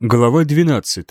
Глава 12.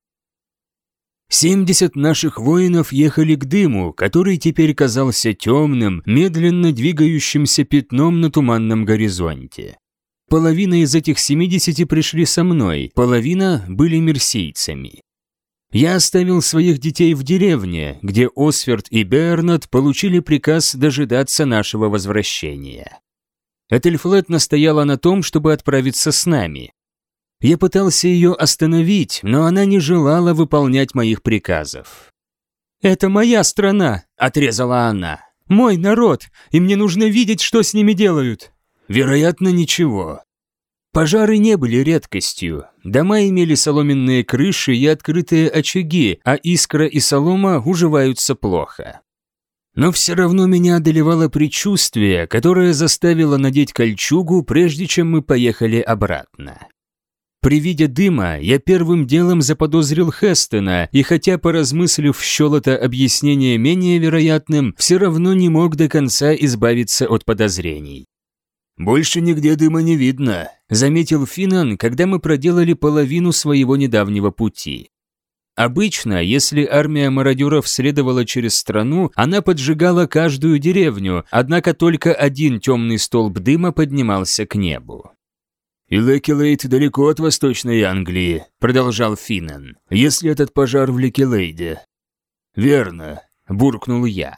70 наших воинов ехали к дыму, который теперь казался темным, медленно двигающимся пятном на туманном горизонте. Половина из этих 70 пришли со мной, половина были мерсийцами. Я оставил своих детей в деревне, где Осверд и Бернат получили приказ дожидаться нашего возвращения. Этельфлет настояла на том, чтобы отправиться с нами. Я пытался ее остановить, но она не желала выполнять моих приказов. «Это моя страна», — отрезала она. «Мой народ, и мне нужно видеть, что с ними делают». Вероятно, ничего. Пожары не были редкостью. Дома имели соломенные крыши и открытые очаги, а искра и солома уживаются плохо. Но все равно меня одолевало предчувствие, которое заставило надеть кольчугу, прежде чем мы поехали обратно. При виде дыма я первым делом заподозрил Хестона, и хотя, поразмыслив, счел это объяснение менее вероятным, все равно не мог до конца избавиться от подозрений. «Больше нигде дыма не видно», — заметил Финан, когда мы проделали половину своего недавнего пути. Обычно, если армия мародеров следовала через страну, она поджигала каждую деревню, однако только один темный столб дыма поднимался к небу. «И Лекилейд далеко от Восточной Англии», — продолжал Финан, — «если этот пожар в Лекилейде». «Верно», — буркнул я.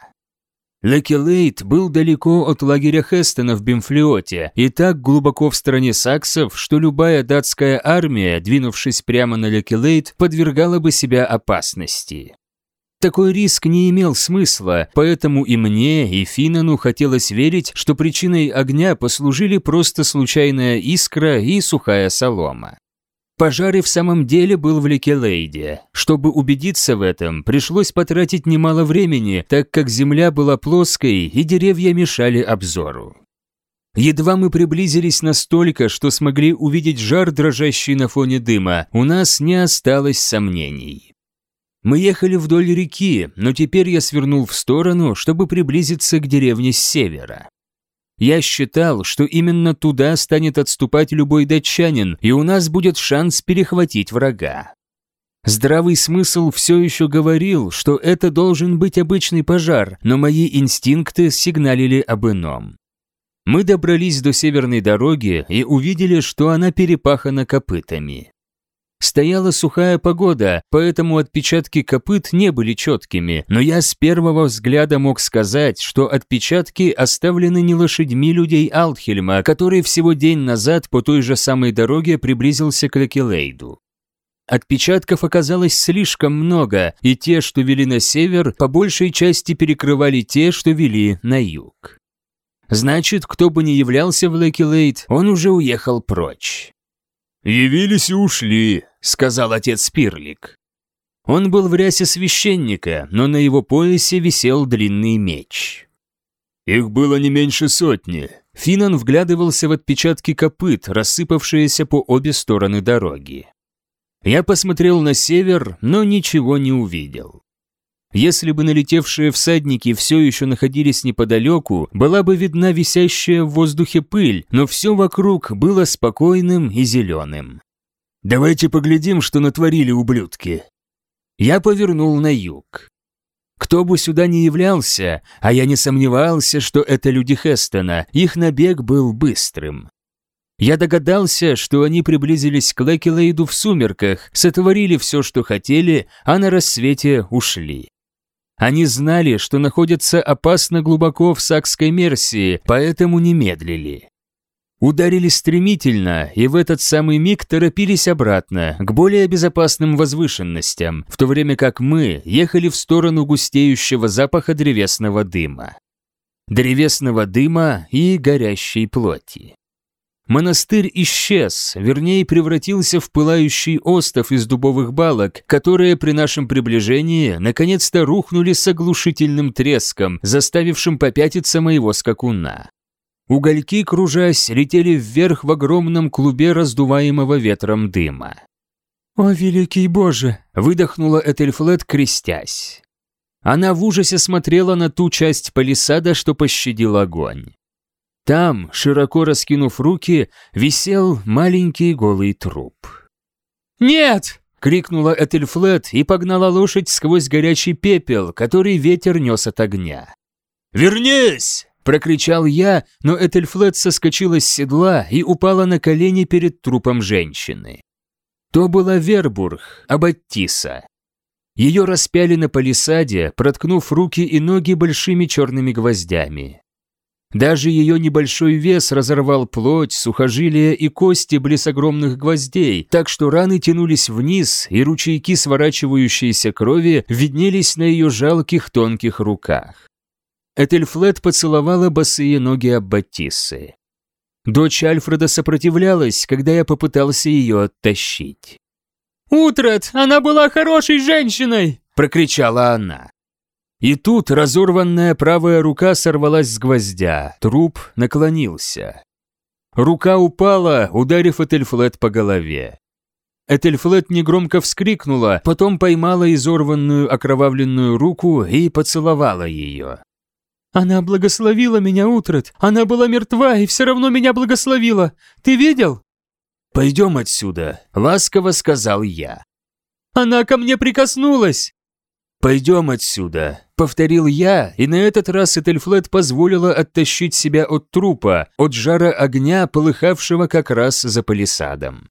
Лекилейд был далеко от лагеря Хестона в Бимфлиоте и так глубоко в стране саксов, что любая датская армия, двинувшись прямо на Лекилейд, подвергала бы себя опасности. Такой риск не имел смысла, поэтому и мне, и Финану хотелось верить, что причиной огня послужили просто случайная искра и сухая солома. Пожар и в самом деле был в Лекилейде. Чтобы убедиться в этом, пришлось потратить немало времени, так как земля была плоской и деревья мешали обзору. Едва мы приблизились настолько, что смогли увидеть жар, дрожащий на фоне дыма, у нас не осталось сомнений. Мы ехали вдоль реки, но теперь я свернул в сторону, чтобы приблизиться к деревне с севера. Я считал, что именно туда станет отступать любой датчанин, и у нас будет шанс перехватить врага. Здравый смысл все еще говорил, что это должен быть обычный пожар, но мои инстинкты сигналили об ином. Мы добрались до северной дороги и увидели, что она перепахана копытами. Стояла сухая погода, поэтому отпечатки копыт не были четкими, но я с первого взгляда мог сказать, что отпечатки оставлены не лошадьми людей Алтхельма, который всего день назад по той же самой дороге приблизился к Лекилейду. Отпечатков оказалось слишком много, и те, что вели на север, по большей части перекрывали те, что вели на юг. Значит, кто бы ни являлся в Лекилейд, он уже уехал прочь. «Явились и ушли», — сказал отец Пирлик. Он был в рясе священника, но на его поясе висел длинный меч. «Их было не меньше сотни». Финан вглядывался в отпечатки копыт, рассыпавшиеся по обе стороны дороги. Я посмотрел на север, но ничего не увидел. Если бы налетевшие всадники все еще находились неподалеку, была бы видна висящая в воздухе пыль, но все вокруг было спокойным и зеленым. «Давайте поглядим, что натворили ублюдки». Я повернул на юг. Кто бы сюда ни являлся, а я не сомневался, что это люди Хестона, их набег был быстрым. Я догадался, что они приблизились к Лекилейду в сумерках, сотворили все, что хотели, а на рассвете ушли. Они знали, что находятся опасно глубоко в Сакской Мерсии, поэтому не медлили. Ударили стремительно и в этот самый миг торопились обратно, к более безопасным возвышенностям, в то время как мы ехали в сторону густеющего запаха древесного дыма. Древесного дыма и горящей плоти. Монастырь исчез, вернее превратился в пылающий остов из дубовых балок, которые при нашем приближении наконец-то рухнули с оглушительным треском, заставившим попятиться моего скакуна. Угольки, кружась, летели вверх в огромном клубе раздуваемого ветром дыма. «О, великий Боже!» – выдохнула Этельфлет, крестясь. Она в ужасе смотрела на ту часть палисада, что пощадил огонь. Там, широко раскинув руки, висел маленький голый труп. «Нет!» – крикнула Этельфлет и погнала лошадь сквозь горячий пепел, который ветер нес от огня. «Вернись!» – прокричал я, но Этельфлет соскочила с седла и упала на колени перед трупом женщины. То была Вербург, аббатиса. Ее распяли на палисаде, проткнув руки и ноги большими черными гвоздями. Даже ее небольшой вес разорвал плоть, сухожилия и кости близ огромных гвоздей, так что раны тянулись вниз, и ручейки сворачивающейся крови виднелись на ее жалких тонких руках. Этельфлет поцеловала босые ноги аббатисы. Дочь Альфреда сопротивлялась, когда я попытался ее оттащить. «Утрат, она была хорошей женщиной!» – прокричала она. И тут разорванная правая рука сорвалась с гвоздя, труп наклонился. Рука упала, ударив Этельфлет по голове. Этельфлет негромко вскрикнула, потом поймала изорванную окровавленную руку и поцеловала ее. «Она благословила меня, Утрат. Она была мертва и все равно меня благословила. Ты видел?» «Пойдем отсюда», – ласково сказал я. «Она ко мне прикоснулась!» «Пойдем отсюда», – повторил я, и на этот раз Этельфлет позволила оттащить себя от трупа, от жара огня, полыхавшего как раз за палисадом.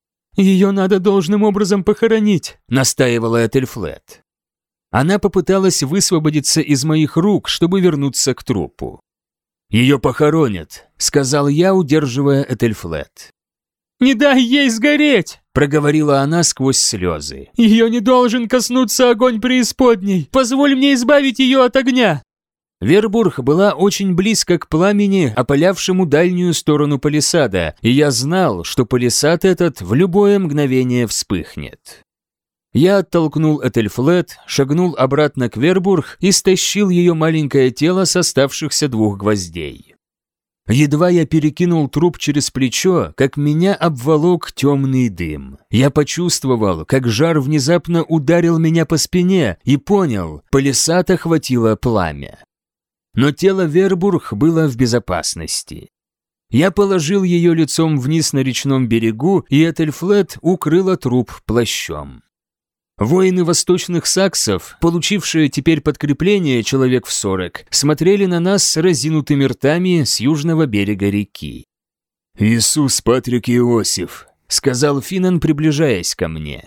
«Ее надо должным образом похоронить», – настаивала Этельфлет. Она попыталась высвободиться из моих рук, чтобы вернуться к трупу. «Ее похоронят», – сказал я, удерживая Этельфлет. «Не дай ей сгореть!» – проговорила она сквозь слезы. «Ее не должен коснуться огонь преисподней! Позволь мне избавить ее от огня!» Вербург была очень близко к пламени, опалявшему дальнюю сторону палисада, и я знал, что палисад этот в любое мгновение вспыхнет. Я оттолкнул Этельфлет, шагнул обратно к Вербург и стащил ее маленькое тело с оставшихся 2 гвоздей. Едва я перекинул труп через плечо, как меня обволок темный дым. Я почувствовал, как жар внезапно ударил меня по спине и понял, палисад охватило пламя. Но тело Вербург было в безопасности. Я положил ее лицом вниз на речном берегу, и Этельфлет укрыла труп плащом. Воины восточных саксов, получившие теперь подкрепление человек в 40, смотрели на нас с разинутыми ртами с южного берега реки. «Иисус, Патрик и Иосиф», — сказал Финан, приближаясь ко мне.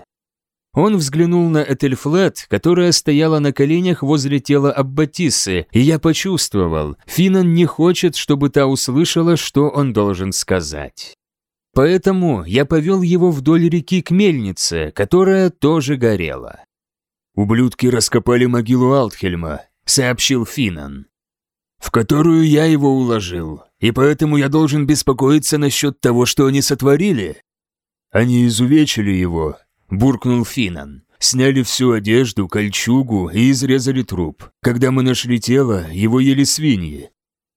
Он взглянул на Этельфлет, которая стояла на коленях возле тела аббатисы, и я почувствовал, Финан не хочет, чтобы та услышала, что он должен сказать. Поэтому я повел его вдоль реки к мельнице, которая тоже горела. «Ублюдки раскопали могилу Алтхельма», — сообщил Финан, «в которую я его уложил, и поэтому я должен беспокоиться насчет того, что они сотворили». «Они изувечили его», — буркнул Финан. «Сняли всю одежду, кольчугу и изрезали труп. Когда мы нашли тело, его ели свиньи».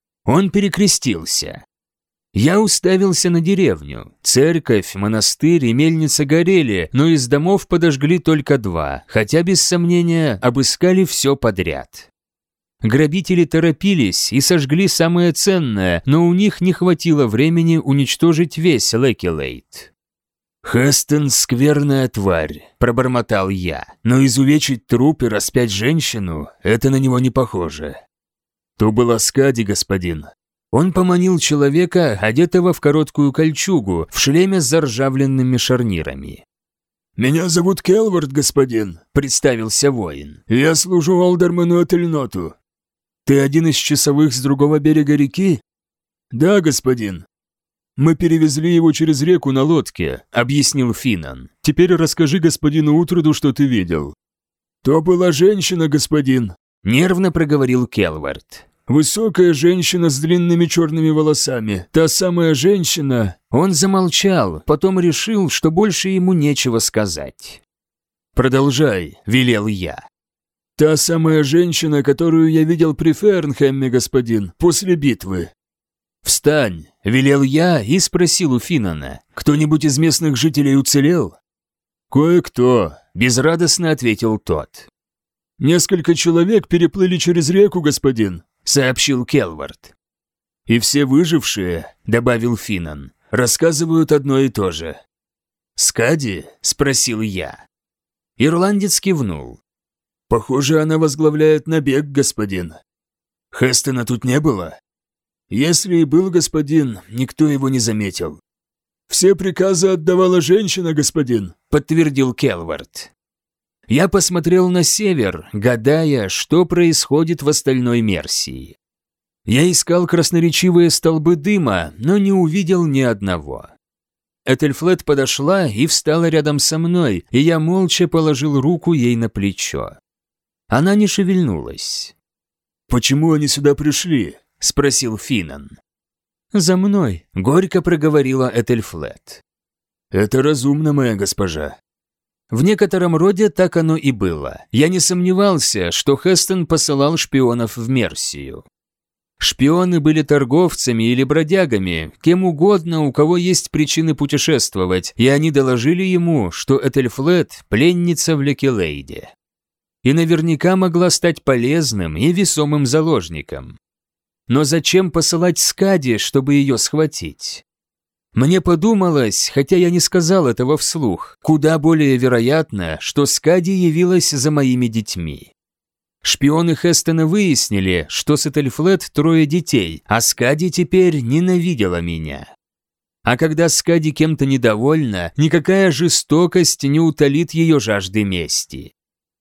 Он перекрестился. Я уставился на деревню. Церковь, монастырь и мельница горели, но из домов подожгли только 2, хотя, без сомнения, обыскали все подряд. Грабители торопились и сожгли самое ценное, но у них не хватило времени уничтожить весь Лекилейт. «Хестон – скверная тварь», – пробормотал я, «но изувечить труп и распять женщину – это на него не похоже». «То была Скади, господин». Он поманил человека, одетого в короткую кольчугу, в шлеме с заржавленными шарнирами. «Меня зовут Келвард, господин», – представился воин. «Я служу Алдерману Этельноту». «Ты один из часовых с другого берега реки?» «Да, господин». «Мы перевезли его через реку на лодке», – объяснил Финан. «Теперь расскажи господину Утруду, что ты видел». «То была женщина, господин», – нервно проговорил Келвард. «Высокая женщина с длинными черными волосами. Та самая женщина...» Он замолчал, потом решил, что больше ему нечего сказать. «Продолжай», – велел я. «Та самая женщина, которую я видел при Фернхэмме, господин, после битвы». «Встань», – велел я и спросил у Финана. «Кто-нибудь из местных жителей уцелел?» «Кое-кто», – безрадостно ответил тот. «Несколько человек переплыли через реку, господин», – сообщил Келвард. «И все выжившие», – добавил Финан, – «рассказывают одно и то же». «Скади?» – спросил я. Ирландец кивнул. «Похоже, она возглавляет набег, господин. Хестона тут не было?» «Если и был господин, никто его не заметил». «Все приказы отдавала женщина, господин», – подтвердил Келвард. Я посмотрел на север, гадая, что происходит в остальной Мерсии. Я искал красноречивые столбы дыма, но не увидел ни одного. Этельфлет подошла и встала рядом со мной, и я молча положил руку ей на плечо. Она не шевельнулась. «Почему они сюда пришли?» – спросил Финан. «За мной», – горько проговорила Этельфлет. «Это разумно, моя госпожа». В некотором роде так оно и было. Я не сомневался, что Хестон посылал шпионов в Мерсию. Шпионы были торговцами или бродягами, кем угодно, у кого есть причины путешествовать, и они доложили ему, что Этельфлет – пленница в Лекилейде. И наверняка могла стать полезным и весомым заложником. Но зачем посылать Скади, чтобы ее схватить? Мне подумалось, хотя я не сказал этого вслух, куда более вероятно, что Скади явилась за моими детьми. Шпионы Хестона выяснили, что с Этельфлет 3 детей, а Скади теперь ненавидела меня. А когда Скади кем-то недовольна, никакая жестокость не утолит ее жажды мести.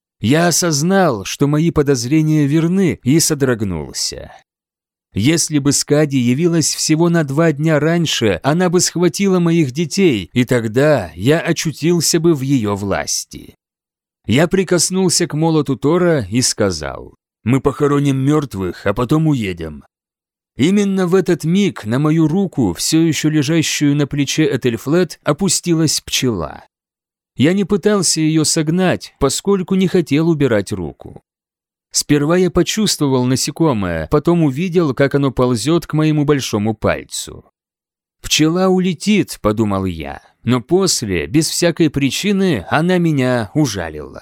Я осознал, что мои подозрения верны, и содрогнулся. Если бы Скади явилась всего на 2 дня раньше, она бы схватила моих детей, и тогда я очутился бы в ее власти. Я прикоснулся к молоту Тора и сказал: «Мы похороним мертвых, а потом уедем». Именно в этот миг на мою руку, все еще лежащую на плече Этельфлет, опустилась пчела. Я не пытался ее согнать, поскольку не хотел убирать руку. Сперва я почувствовал насекомое, потом увидел, как оно ползет к моему большому пальцу. «Пчела улетит», — подумал я, но после, без всякой причины, она меня ужалила.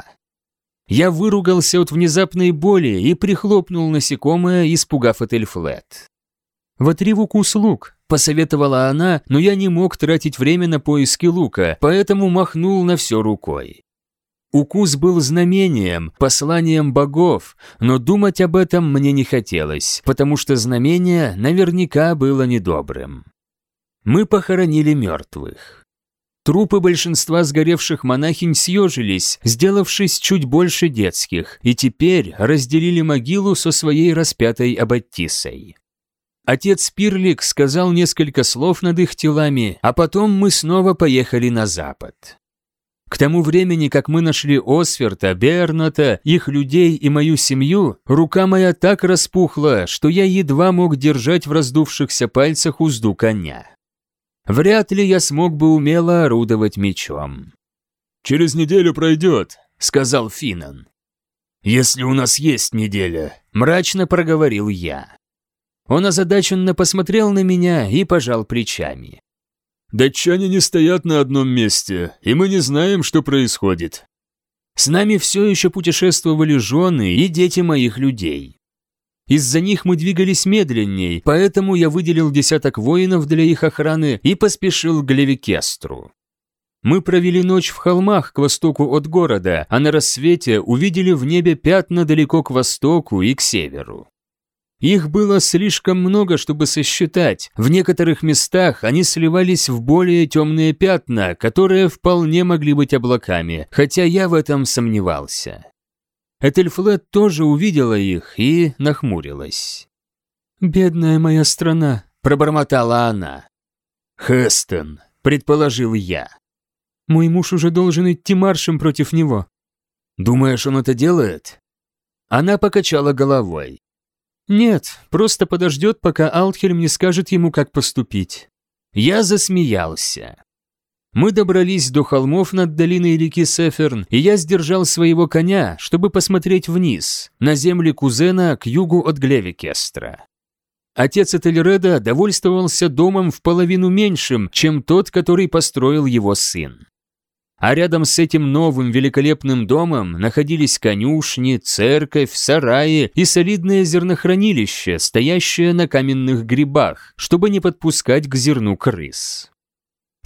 Я выругался от внезапной боли и прихлопнул насекомое, испугав Этельфлет. «Вотри в укус лук», — посоветовала она, но я не мог тратить время на поиски лука, поэтому махнул на все рукой. Укус был знамением, посланием богов, но думать об этом мне не хотелось, потому что знамение наверняка было недобрым. Мы похоронили мертвых. Трупы большинства сгоревших монахинь съежились, сделавшись чуть больше детских, и теперь разделили могилу со своей распятой аббатисой. Отец Пирлик сказал несколько слов над их телами, а потом мы снова поехали на запад. К тому времени, как мы нашли Осверта, Берната, их людей и мою семью, рука моя так распухла, что я едва мог держать в раздувшихся пальцах узду коня. Вряд ли я смог бы умело орудовать мечом. «Через неделю пройдет», — сказал Финан. «Если у нас есть неделя», — мрачно проговорил я. Он озадаченно посмотрел на меня и пожал плечами. «Датчане не стоят на одном месте, и мы не знаем, что происходит. С нами все еще путешествовали жены и дети моих людей. Из-за них мы двигались медленней, поэтому я выделил 10 воинов для их охраны и поспешил к Левикестру. Мы провели ночь в холмах к востоку от города, а на рассвете увидели в небе пятна далеко к востоку и к северу. Их было слишком много, чтобы сосчитать. В некоторых местах они сливались в более темные пятна, которые вполне могли быть облаками, хотя я в этом сомневался. Этельфлет тоже увидела их и нахмурилась. «Бедная моя страна», — пробормотала она. «Хестон», — предположил я. «Мой муж уже должен идти маршем против него». «Думаешь, он это делает?» Она покачала головой. «Нет, просто подождет, пока Алтхельм не скажет ему, как поступить». Я засмеялся. Мы добрались до холмов над долиной реки Сеферн, и я сдержал своего коня, чтобы посмотреть вниз, на земли кузена к югу от Глевикестра. Отец Этельреда довольствовался домом в половину меньшим, чем тот, который построил его сын. А рядом с этим новым великолепным домом находились конюшни, церковь, сараи и солидное зернохранилище, стоящее на каменных грибах, чтобы не подпускать к зерну крыс.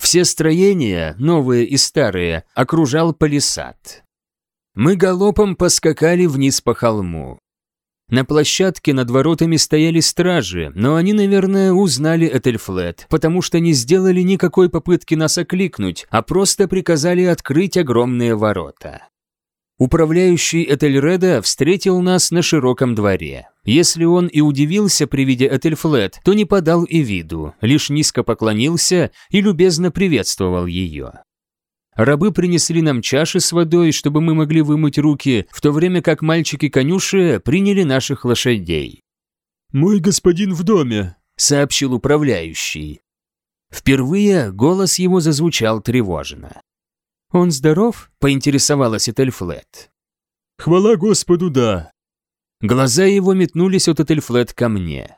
Все строения, новые и старые, окружал палисад. Мы галопом поскакали вниз по холму. На площадке над воротами стояли стражи, но они, наверное, узнали Этельфлет, потому что не сделали никакой попытки нас окликнуть, а просто приказали открыть огромные ворота. Управляющий Этельреда встретил нас на широком дворе. Если он и удивился при виде Этельфлет, то не подал и виду, лишь низко поклонился и любезно приветствовал ее. Рабы принесли нам чаши с водой, чтобы мы могли вымыть руки, в то время как мальчики-конюши приняли наших лошадей. «Мой господин в доме», — сообщил управляющий. Впервые голос его зазвучал тревожно. «Он здоров?» — поинтересовалась Этельфлет. «Хвала Господу, да». Глаза его метнулись от Этельфлет ко мне.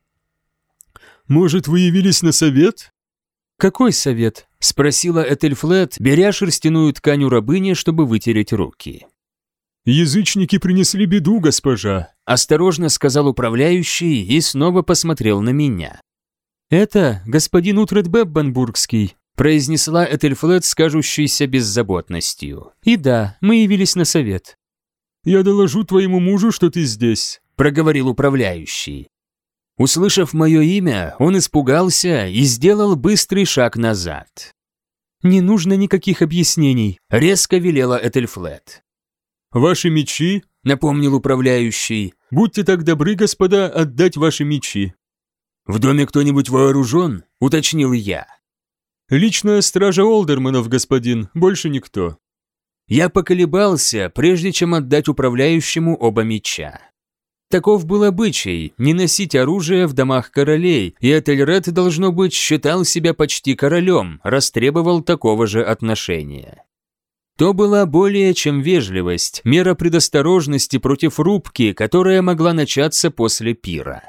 «Может, вы явились на совет?» «Какой совет?» – спросила Этельфлет, беря шерстяную ткань у рабыни, чтобы вытереть руки. «Язычники принесли беду, госпожа», – осторожно сказал управляющий и снова посмотрел на меня. «Это господин Утрет Беббенбургский», – произнесла Этельфлет с кажущейся беззаботностью. «И да, мы явились на совет». «Я доложу твоему мужу, что ты здесь», – проговорил управляющий. Услышав мое имя, он испугался и сделал быстрый шаг назад. «Не нужно никаких объяснений», – резко велела Этельфлет. «Ваши мечи?» – напомнил управляющий. «Будьте так добры, господа, отдать ваши мечи». «В доме кто-нибудь вооружен?» – уточнил я. «Личная стража Олдерманов, господин, больше никто». Я поколебался, прежде чем отдать управляющему оба меча. Таков был обычай – не носить оружие в домах королей, и Этельред, должно быть, считал себя почти королем, раз требовал такого же отношения. То была более чем вежливость, мера предосторожности против рубки, которая могла начаться после пира.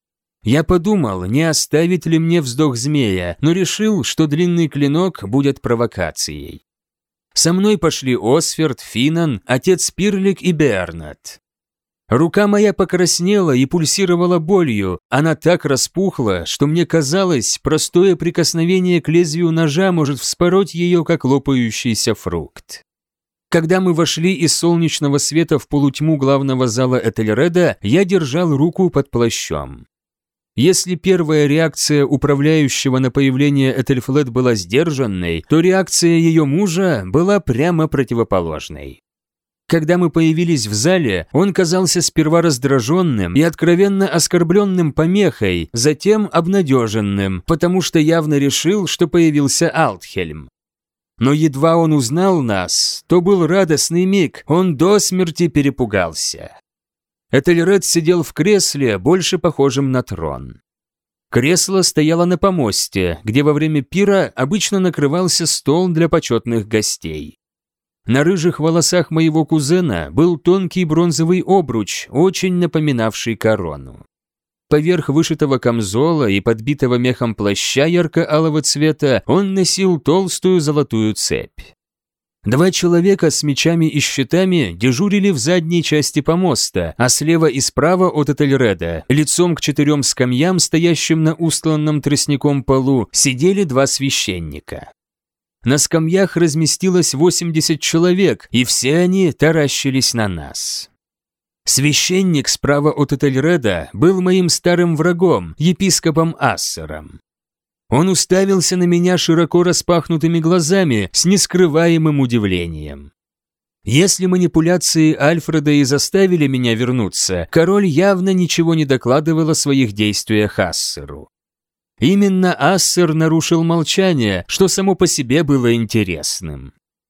Я подумал, не оставить ли мне вздох змея, но решил, что длинный клинок будет провокацией. Со мной пошли Осферд, Финан, отец Пирлик и Бернат. Рука моя покраснела и пульсировала болью, она так распухла, что мне казалось, простое прикосновение к лезвию ножа может вспороть ее, как лопающийся фрукт. Когда мы вошли из солнечного света в полутьму главного зала Этельреда, я держал руку под плащом. Если первая реакция управляющего на появление Этельфлет была сдержанной, то реакция ее мужа была прямо противоположной. Когда мы появились в зале, он казался сперва раздраженным и откровенно оскорбленным помехой, затем обнадеженным, потому что явно решил, что появился Алтхельм. Но едва он узнал нас, то был радостный миг, он до смерти перепугался. Этельред сидел в кресле, больше похожем на трон. Кресло стояло на помосте, где во время пира обычно накрывался стол для почетных гостей. На рыжих волосах моего кузена был тонкий бронзовый обруч, очень напоминавший корону. Поверх вышитого камзола и подбитого мехом плаща ярко-алого цвета он носил толстую золотую цепь. Два человека с мечами и щитами дежурили в задней части помоста, а слева и справа от Этельреда, лицом к 4 скамьям, стоящим на устланном тростником полу, сидели 2 священника. На скамьях разместилось 80 человек, и все они таращились на нас. Священник справа от Этельреда был моим старым врагом, епископом Ассером. Он уставился на меня широко распахнутыми глазами с нескрываемым удивлением. Если манипуляции Альфреда и заставили меня вернуться, король явно ничего не докладывал о своих действиях Ассеру. Именно Ассер нарушил молчание, что само по себе было интересным.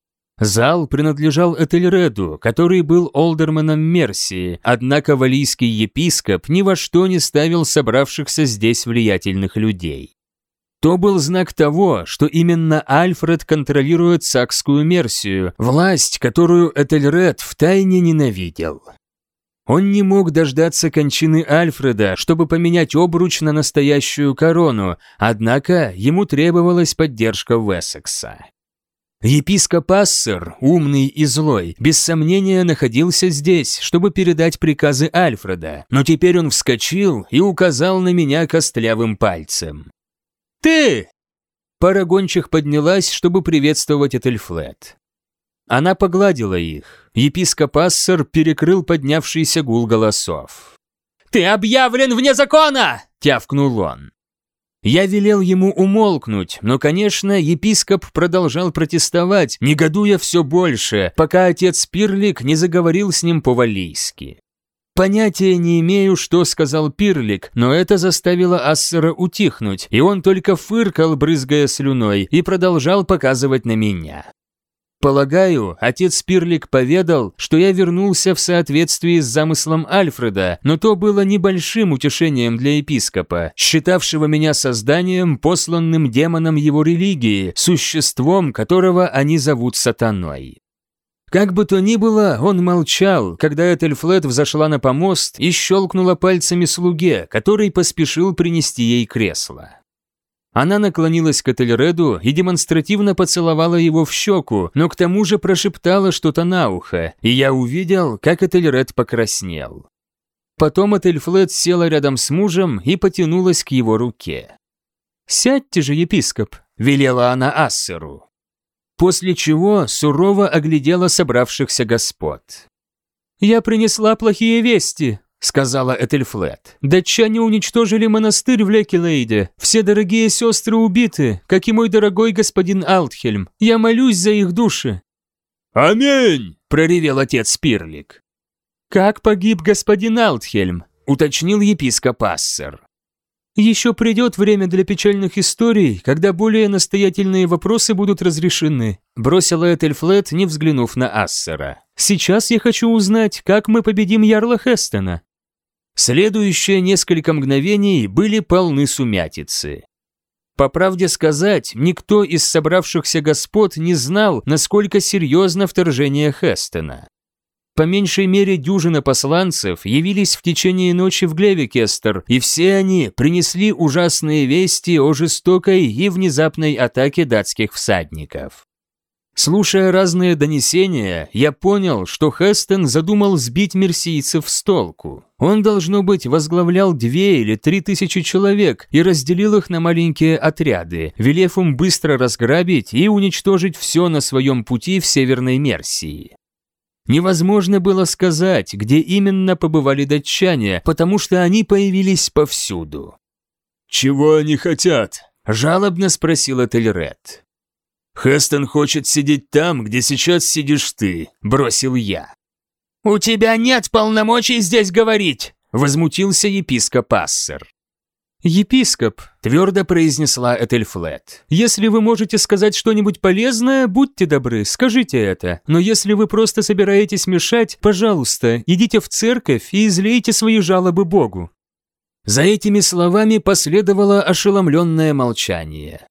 Зал принадлежал Этельреду, который был олдерманом Мерсии, однако валлийский епископ ни во что не ставил собравшихся здесь влиятельных людей. То был знак того, что именно Альфред контролирует Сакскую Мерсию, власть, которую Этельред втайне ненавидел. Он не мог дождаться кончины Альфреда, чтобы поменять обруч на настоящую корону, однако ему требовалась поддержка Уэссекса. Епископ Ассер, умный и злой, без сомнения находился здесь, чтобы передать приказы Альфреда, но теперь он вскочил и указал на меня костлявым пальцем. «Ты!» Пара гончих поднялась, чтобы приветствовать Этельфлет. Она погладила их. Епископ Ассер перекрыл поднявшийся гул голосов. «Ты объявлен вне закона!» – тявкнул он. Я велел ему умолкнуть, но, конечно, епископ продолжал протестовать, негодуя все больше, пока отец Пирлик не заговорил с ним по-валлийски. Понятия не имею, что сказал Пирлик, но это заставило Ассера утихнуть, и он только фыркал, брызгая слюной, и продолжал показывать на меня. Полагаю, отец Пирлик поведал, что я вернулся в соответствии с замыслом Альфреда, но то было небольшим утешением для епископа, считавшего меня созданием, посланным демоном его религии, существом, которого они зовут сатаной. Как бы то ни было, он молчал, когда Этельфлет взошла на помост и щелкнула пальцами слуге, который поспешил принести ей кресло. Она наклонилась к Этельреду и демонстративно поцеловала его в щеку, но к тому же прошептала что-то на ухо, и я увидел, как Этельред покраснел. Потом Этельфлет села рядом с мужем и потянулась к его руке. «Сядьте же, епископ», – велела она Ассеру. После чего сурово оглядела собравшихся господ. «Я принесла плохие вести», – сказала Этельфлет. «Датчане уничтожили монастырь в Лекилейде. Все дорогие сестры убиты, как и мой дорогой господин Алтхельм. Я молюсь за их души». «Аминь!» – проревел отец Пирлик. «Как погиб господин Алтхельм?» – уточнил епископ Ассер. «Еще придет время для печальных историй, когда более настоятельные вопросы будут разрешены», бросила Этельфлет, не взглянув на Ассера. «Сейчас я хочу узнать, как мы победим ярла Хестена». Следующие несколько мгновений были полны сумятицы. По правде сказать, никто из собравшихся господ не знал, насколько серьезно вторжение Хестена. По меньшей мере дюжина посланцев явились в течение ночи в Глевикестер, и все они принесли ужасные вести о жестокой и внезапной атаке датских всадников. Слушая разные донесения, я понял, что Хестен задумал сбить мерсийцев с толку. Он, должно быть, возглавлял 2 или 3 тысячи человек и разделил их на маленькие отряды, велев им быстро разграбить и уничтожить все на своем пути в Северной Мерсии. Невозможно было сказать, где именно побывали датчане, потому что они появились повсюду. «Чего они хотят?» – жалобно спросил Этельред. «Хестен хочет сидеть там, где сейчас сидишь ты», – бросил я. «У тебя нет полномочий здесь говорить», – возмутился епископ Ассер. «Епископ», – твердо произнесла Этельфлет, «если вы можете сказать что-нибудь полезное, будьте добры, скажите это. Но если вы просто собираетесь мешать, пожалуйста, идите в церковь и излейте свои жалобы Богу». За этими словами последовало ошеломленное молчание.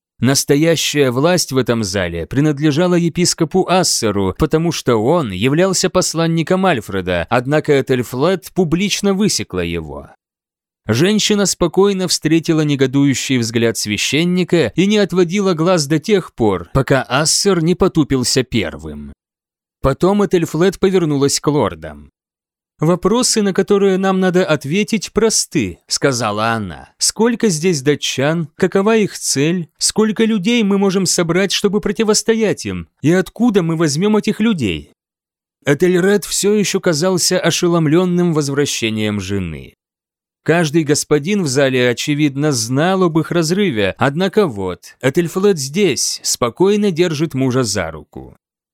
Настоящая власть в этом зале принадлежала епископу Ассеру, потому что он являлся посланником Альфреда, однако Этельфлет публично высекла его. Женщина спокойно встретила негодующий взгляд священника и не отводила глаз до тех пор, пока Ассер не потупился первым. Потом Этельфлет повернулась к лордам. «Вопросы, на которые нам надо ответить, просты», – сказала она. «Сколько здесь датчан? Какова их цель? Сколько людей мы можем собрать, чтобы противостоять им? И откуда мы возьмем этих людей?» Этельред все еще казался ошеломленным возвращением жены. Каждый господин в зале, очевидно, знал об их разрыве, однако вот, Этельфлет здесь, спокойно держит мужа за руку.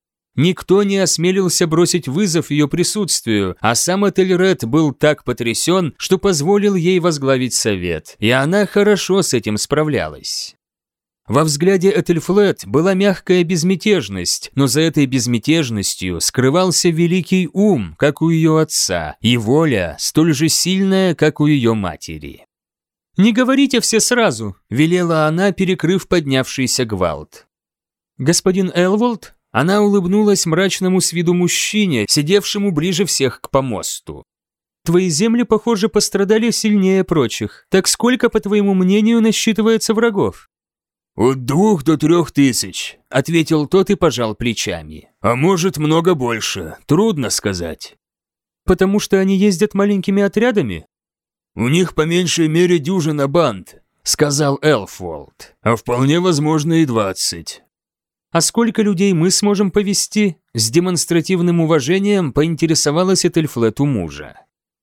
Никто не осмелился бросить вызов ее присутствию, а сам Этельред был так потрясен, что позволил ей возглавить совет, и она хорошо с этим справлялась. Во взгляде Этельфлет была мягкая безмятежность, но за этой безмятежностью скрывался великий ум, как у ее отца, и воля, столь же сильная, как у ее матери. «Не говорите все сразу», – велела она, перекрыв поднявшийся гвалт. «Господин Элволд?» Она улыбнулась мрачному с виду мужчине, сидевшему ближе всех к помосту. «Твои земли, похоже, пострадали сильнее прочих. Так сколько, по твоему мнению, насчитывается врагов?» «От 2 до 3 тысяч», – ответил тот и пожал плечами. «А может, много больше, трудно сказать». «Потому что они ездят маленькими отрядами?» «У них по меньшей мере дюжина банд. сказал Элфволд. «А вполне возможно и 20». «А сколько людей мы сможем повести?» С демонстративным уважением поинтересовалась Этельфлет у мужа.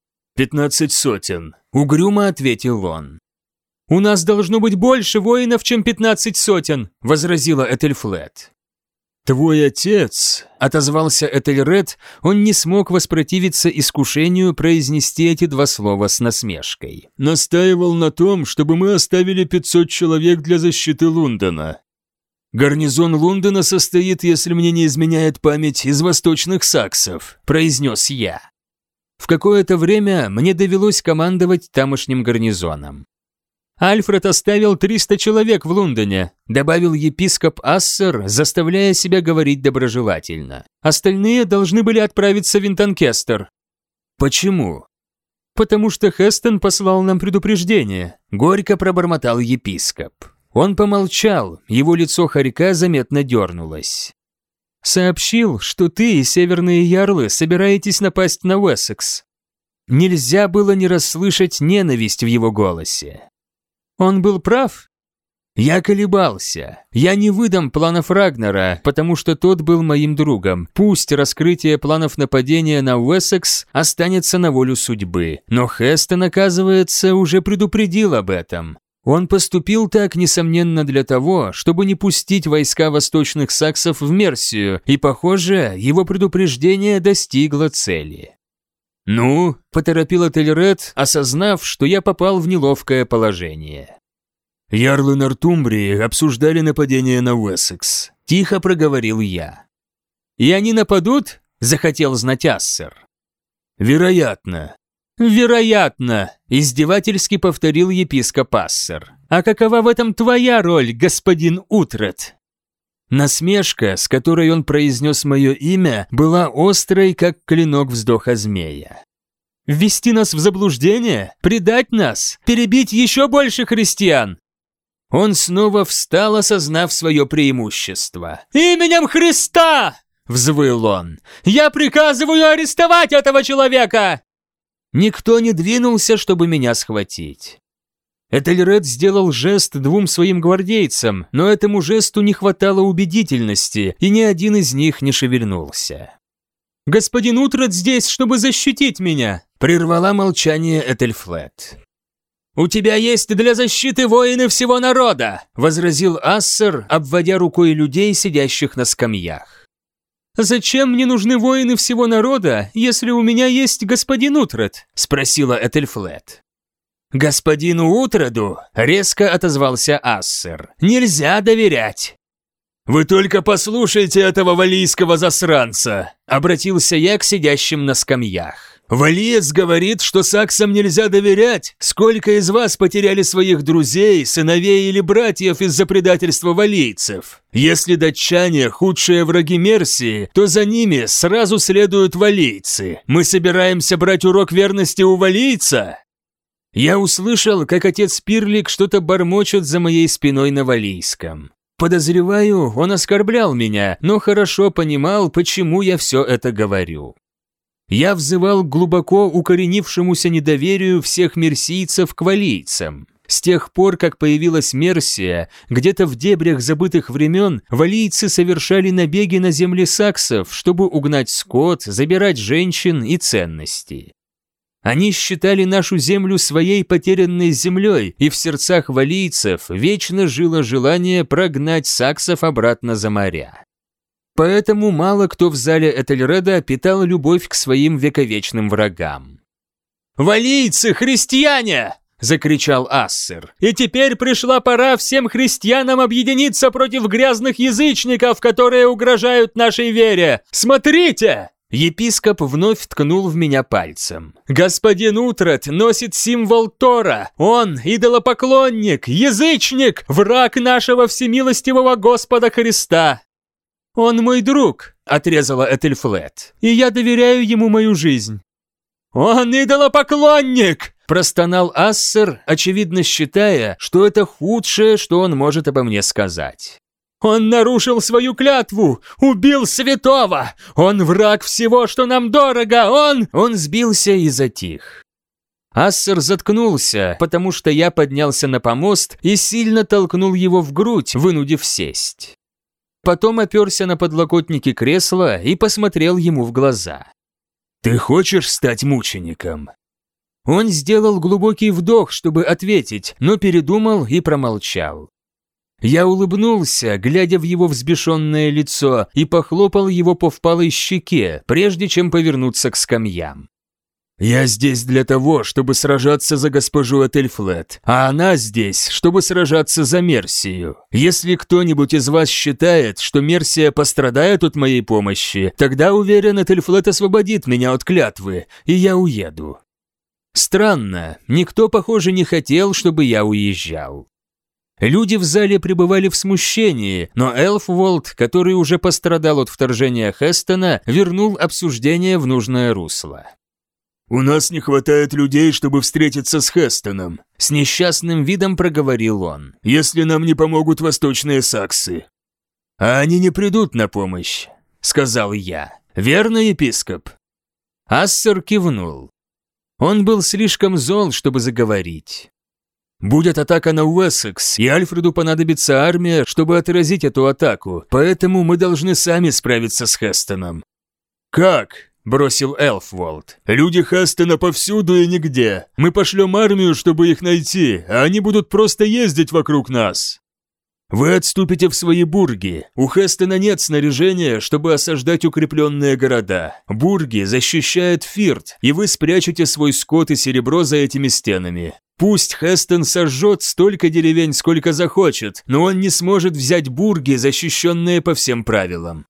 15 сотен, угрюмо ответил он. «У нас должно быть больше воинов, чем 15 сотен», возразила Этельфлет. «Твой отец», — отозвался Этельред, он не смог воспротивиться искушению произнести эти два слова с насмешкой. «Настаивал на том, чтобы мы оставили 500 человек для защиты Лондона. Гарнизон Лондона состоит, если мне не изменяет память, из восточных саксов», — произнес я. В какое-то время мне довелось командовать тамошним гарнизоном. «Альфред оставил 300 человек в Лондоне», добавил епископ Ассер, заставляя себя говорить доброжелательно. «Остальные должны были отправиться в Винтонкестер». «Почему?» «Потому что Хестон послал нам предупреждение», горько пробормотал епископ. Он помолчал, его лицо хорька заметно дернулось. «Сообщил, что ты и северные ярлы собираетесь напасть на Уэссекс». Нельзя было не расслышать ненависть в его голосе. Он был прав? Я колебался. Я не выдам планов Рагнара, потому что тот был моим другом. Пусть раскрытие планов нападения на Уэссекс останется на волю судьбы. Но Хестон, оказывается, уже предупредил об этом. Он поступил так, несомненно, для того, чтобы не пустить войска восточных саксов в Мерсию, и, похоже, его предупреждение достигло цели. «Ну», – поторопил Этельред, осознав, что я попал в неловкое положение. «Ярлы Нортумбрии обсуждали нападение на Уэссекс», – тихо проговорил я. «И они нападут?» – захотел знать Ассер. «Вероятно». «Вероятно», – издевательски повторил епископ Ассер. «А какова в этом твоя роль, господин Утрет?» Насмешка, с которой он произнес мое имя, была острой, как клинок вздоха змея. «Ввести нас в заблуждение? Предать нас? Перебить еще больше христиан?» Он снова встал, осознав свое преимущество. «Именем Христа!» – взвыл он. «Я приказываю арестовать этого человека!» Никто не двинулся, чтобы меня схватить. Этельред сделал жест двум своим гвардейцам, но этому жесту не хватало убедительности, и ни один из них не шевельнулся. «Господин Утрет здесь, чтобы защитить меня!» – прервала молчание Этельфлет. «У тебя есть для защиты воины всего народа!» – возразил Ассер, обводя рукой людей, сидящих на скамьях. «Зачем мне нужны воины всего народа, если у меня есть господин Утрет?» – спросила Этельфлет. «Господину Утреду», – резко отозвался Ассер, – «нельзя доверять». «Вы только послушайте этого валлийского засранца», – обратился я к сидящим на скамьях. «Валлиец говорит, что саксам нельзя доверять. Сколько из вас потеряли своих друзей, сыновей или братьев из-за предательства валлийцев? Если датчане – худшие враги Мерсии, то за ними сразу следуют валлийцы. Мы собираемся брать урок верности у валлийца?» Я услышал, как отец Пирлик что-то бормочет за моей спиной на валлийском. Подозреваю, он оскорблял меня, но хорошо понимал, почему я все это говорю. Я взывал к глубоко укоренившемуся недоверию всех мерсийцев к валлийцам. С тех пор, как появилась Мерсия, где-то в дебрях забытых времен валлийцы совершали набеги на земли саксов, чтобы угнать скот, забирать женщин и ценности. Они считали нашу землю своей потерянной землей, и в сердцах валлийцев вечно жило желание прогнать саксов обратно за моря. Поэтому мало кто в зале Этельреда питал любовь к своим вековечным врагам. «Валлийцы, христиане!» – закричал Ассер. «И теперь пришла пора всем христианам объединиться против грязных язычников, которые угрожают нашей вере! Смотрите!» Епископ вновь ткнул в меня пальцем. «Господин Утрет носит символ Тора. Он идолопоклонник, язычник, враг нашего всемилостивого Господа Христа». «Он мой друг», – отрезала Этельфлет, – «и я доверяю ему мою жизнь». «Он идолопоклонник!» – простонал Ассер, очевидно считая, что это худшее, что он может обо мне сказать. «Он нарушил свою клятву! Убил святого! Он враг всего, что нам дорого! Он...» Он сбился и затих. Ассер заткнулся, потому что я поднялся на помост и сильно толкнул его в грудь, вынудив сесть. Потом оперся на подлокотники кресла и посмотрел ему в глаза. «Ты хочешь стать мучеником?» Он сделал глубокий вдох, чтобы ответить, но передумал и промолчал. Я улыбнулся, глядя в его взбешенное лицо, и похлопал его по впалой щеке, прежде чем повернуться к скамьям. «Я здесь для того, чтобы сражаться за госпожу Этельфлет, а она здесь, чтобы сражаться за Мерсию. Если кто-нибудь из вас считает, что Мерсия пострадает от моей помощи, тогда, уверен, Этельфлет освободит меня от клятвы, и я уеду». Странно, никто, похоже, не хотел, чтобы я уезжал. Люди в зале пребывали в смущении, но Элфволд, который уже пострадал от вторжения Хестона, вернул обсуждение в нужное русло. «У нас не хватает людей, чтобы встретиться с Хестоном», — с несчастным видом проговорил он. «если нам не помогут восточные саксы». «А они не придут на помощь», — сказал я. «Верно, епископ?» Ассер кивнул. Он был слишком зол, чтобы заговорить. «Будет атака на Уэссекс, и Альфреду понадобится армия, чтобы отразить эту атаку, поэтому мы должны сами справиться с Хестоном». «Как?» – бросил Элфволд. «Люди Хестона повсюду и нигде. Мы пошлем армию, чтобы их найти, а они будут просто ездить вокруг нас. Вы отступите в свои бурги. У Хестона нет снаряжения, чтобы осаждать укрепленные города. Бурги защищает Фирт, и вы спрячете свой скот и серебро за этими стенами. Пусть Хестон сожжет столько деревень, сколько захочет, но он не сможет взять бурги, защищенные по всем правилам».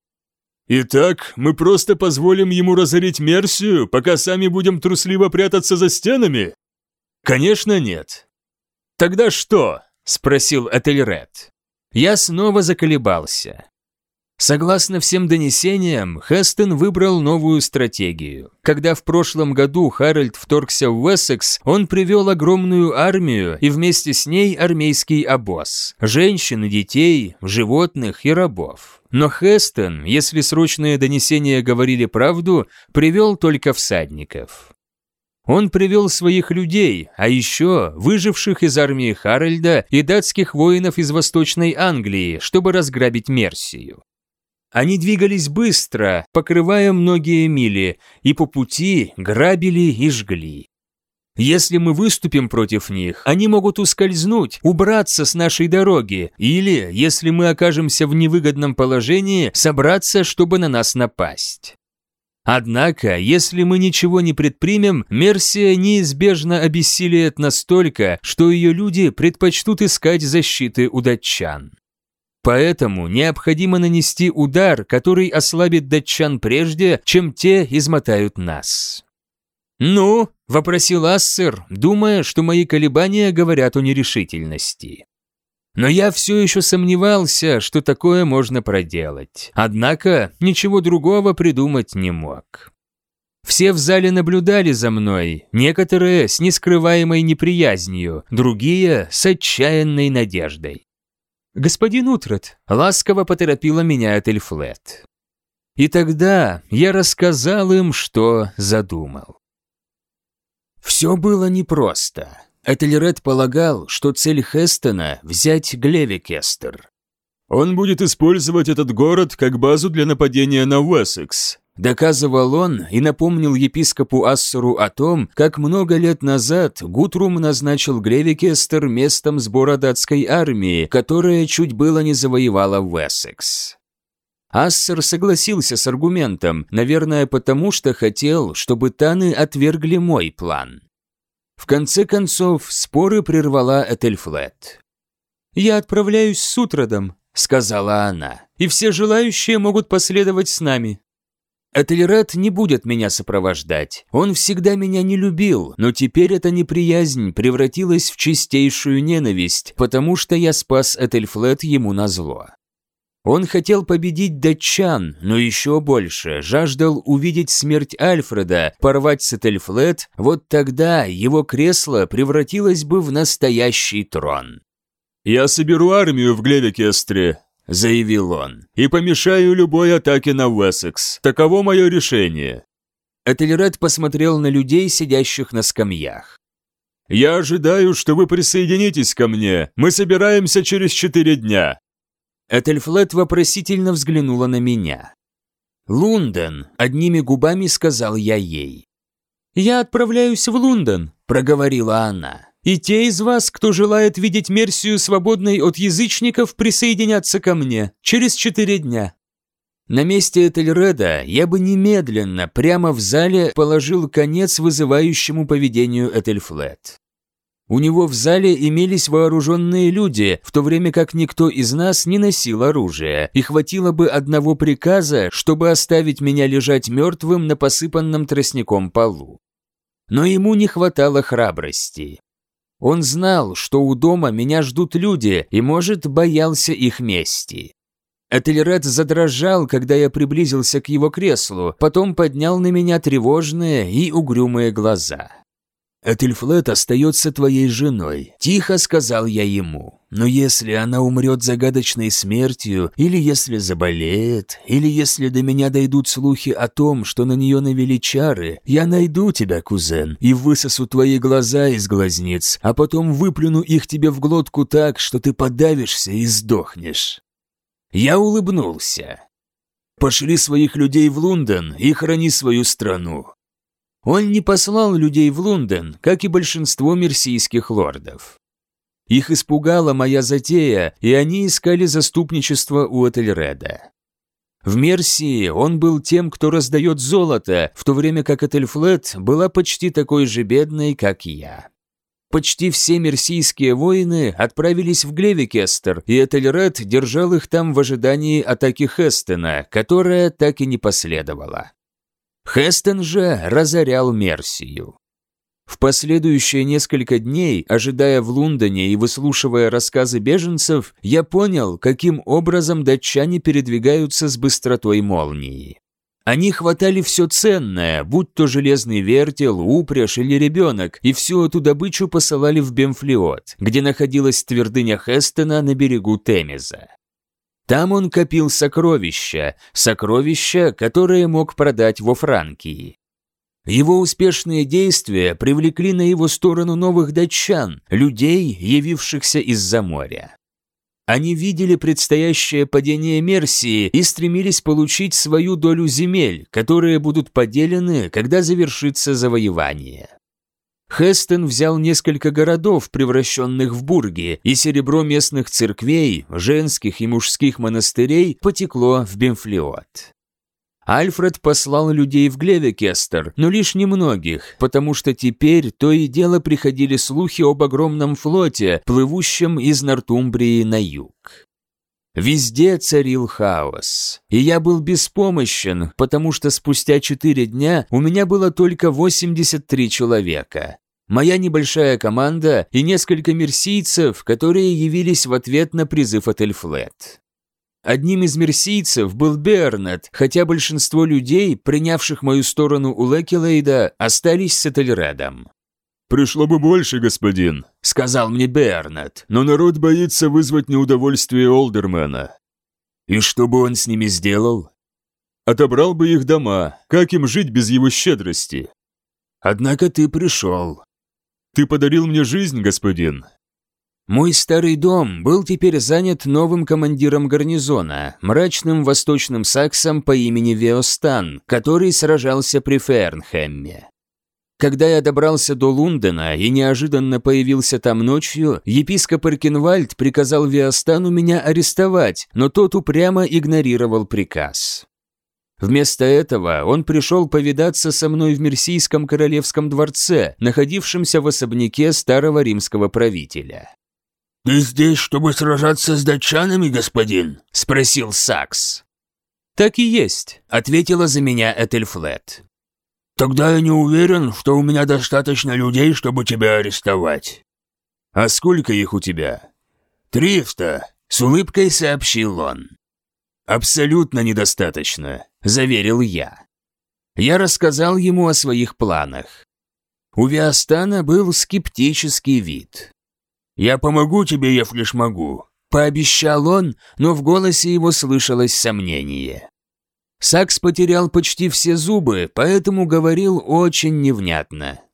«Итак, мы просто позволим ему разорить Мерсию, пока сами будем трусливо прятаться за стенами?» «Конечно нет». «Тогда что?» – спросил Этельред. Я снова заколебался. Согласно всем донесениям, Хестон выбрал новую стратегию. Когда в прошлом году Харальд вторгся в Уэссекс, он привел огромную армию и вместе с ней армейский обоз. Женщин и детей, животных и рабов. Но Хестон, если срочные донесения говорили правду, привел только всадников. Он привел своих людей, а еще выживших из армии Харальда и датских воинов из Восточной Англии, чтобы разграбить Мерсию. Они двигались быстро, покрывая многие мили, и по пути грабили и жгли. Если мы выступим против них, они могут ускользнуть, убраться с нашей дороги, или, если мы окажемся в невыгодном положении, собраться, чтобы на нас напасть. Однако, если мы ничего не предпримем, Мерсия неизбежно обессилеет настолько, что ее люди предпочтут искать защиты у датчан. Поэтому необходимо нанести удар, который ослабит датчан прежде, чем те измотают нас. «Ну?» – вопросил Ассер, думая, что мои колебания говорят о нерешительности. Но я все еще сомневался, что такое можно проделать. Однако ничего другого придумать не мог. Все в зале наблюдали за мной, некоторые с нескрываемой неприязнью, другие с отчаянной надеждой. «Господин Утрат», – ласково поторопила меня Этельфлет. И тогда я рассказал им, что задумал. Все было непросто. Этельред полагал, что цель Хестона – взять Глевикестер. «Он будет использовать этот город как базу для нападения на Уэссекс», доказывал он и напомнил епископу Ассеру о том, как много лет назад Гутрум назначил Глевикестер местом сбора датской армии, которая чуть было не завоевала Уэссекс. Ассер согласился с аргументом, наверное, потому что хотел, чтобы таны отвергли мой план. В конце концов, споры прервала Этельфлет. «Я отправляюсь с Утрадом», — сказала она, — «и все желающие могут последовать с нами». Этельред не будет меня сопровождать. Он всегда меня не любил, но теперь эта неприязнь превратилась в чистейшую ненависть, потому что я спас Этельфлет ему назло. Он хотел победить датчан, но еще больше жаждал увидеть смерть Альфреда, порвать с Этельфлет, вот тогда его кресло превратилось бы в настоящий трон. «Я соберу армию в Глевикестре», – заявил он, – «и помешаю любой атаке на Уэссекс. Таково мое решение». Этельред посмотрел на людей, сидящих на скамьях. «Я ожидаю, что вы присоединитесь ко мне. Мы собираемся через 4 дня». Этельфлет вопросительно взглянула на меня. «Лондон», – одними губами сказал я ей. «Я отправляюсь в Лондон», – проговорила она. «И те из вас, кто желает видеть Мерсию свободной от язычников, присоединятся ко мне через 4 дня». На месте Этельреда я бы немедленно, прямо в зале, положил конец вызывающему поведению Этельфлет. У него в зале имелись вооруженные люди, в то время как никто из нас не носил оружие, и хватило бы одного приказа, чтобы оставить меня лежать мертвым на посыпанном тростником полу. Но ему не хватало храбрости. Он знал, что у дома меня ждут люди, и, может, боялся их мести. Этельред задрожал, когда я приблизился к его креслу, потом поднял на меня тревожные и угрюмые глаза. «Этельфлет остается твоей женой», – тихо сказал я ему. «Но если она умрет загадочной смертью, или если заболеет, или если до меня дойдут слухи о том, что на нее навели чары, я найду тебя, кузен, и высосу твои глаза из глазниц, а потом выплюну их тебе в глотку так, что ты подавишься и сдохнешь». Я улыбнулся. «Пошли своих людей в Лондон и храни свою страну». Он не послал людей в Лондон, как и большинство мерсийских лордов. Их испугала моя затея, и они искали заступничество у Этельреда. В Мерсии он был тем, кто раздает золото, в то время как Этельфлет была почти такой же бедной, как я. Почти все мерсийские воины отправились в Глевикестер, и Этельред держал их там в ожидании атаки Хестена, которая так и не последовала. Хестен же разорял Мерсию. В последующие несколько дней, ожидая в Лондоне и выслушивая рассказы беженцев, я понял, каким образом датчане передвигаются с быстротой молнии. Они хватали все ценное, будь то железный вертел, упряжь или ребенок, и всю эту добычу посылали в Бемфлиот, где находилась твердыня Хестена на берегу Темеза. Там он копил сокровища, которые мог продать во Франкии. Его успешные действия привлекли на его сторону новых датчан, людей, явившихся из-за моря. Они видели предстоящее падение Мерсии и стремились получить свою долю земель, которые будут поделены, когда завершится завоевание. Хестен взял несколько городов, превращенных в бурги, и серебро местных церквей, женских и мужских монастырей потекло в Бемфлиот. Альфред послал людей в Глевикестер, но лишь немногих, потому что теперь то и дело приходили слухи об огромном флоте, плывущем из Нортумбрии на юг. Везде царил хаос, и я был беспомощен, потому что спустя 4 дня у меня было только 83 человека. Моя небольшая команда и несколько мерсийцев, которые явились в ответ на призыв Этельфлет. Одним из мерсийцев был Бернет, хотя большинство людей, принявших мою сторону у Лекилейда, остались с Этельредом. «Пришло бы больше, господин», — сказал мне Бернет, «но народ боится вызвать неудовольствие Олдермена». «И что бы он с ними сделал?» «Отобрал бы их дома. Как им жить без его щедрости?» «Однако ты пришел». «Ты подарил мне жизнь, господин». Мой старый дом был теперь занят новым командиром гарнизона, мрачным восточным саксом по имени Веостан, который сражался при Фернхемме. Когда я добрался до Лондона и неожиданно появился там ночью, епископ Эркинвальд приказал Веостану меня арестовать, но тот упрямо игнорировал приказ. Вместо этого он пришел повидаться со мной в Мерсийском королевском дворце, находившемся в особняке старого римского правителя. «Ты здесь, чтобы сражаться с датчанами, господин?» – спросил Сакс. «Так и есть», – ответила за меня Этельфлет. «Тогда я не уверен, что у меня достаточно людей, чтобы тебя арестовать». «А сколько их у тебя?» 300, с улыбкой сообщил он. «Абсолютно недостаточно», – заверил я. Я рассказал ему о своих планах. У Веостана был скептический вид. «Я помогу тебе, если лишь могу», – пообещал он, но в голосе его слышалось сомнение. Сакс потерял почти все зубы, поэтому говорил очень невнятно.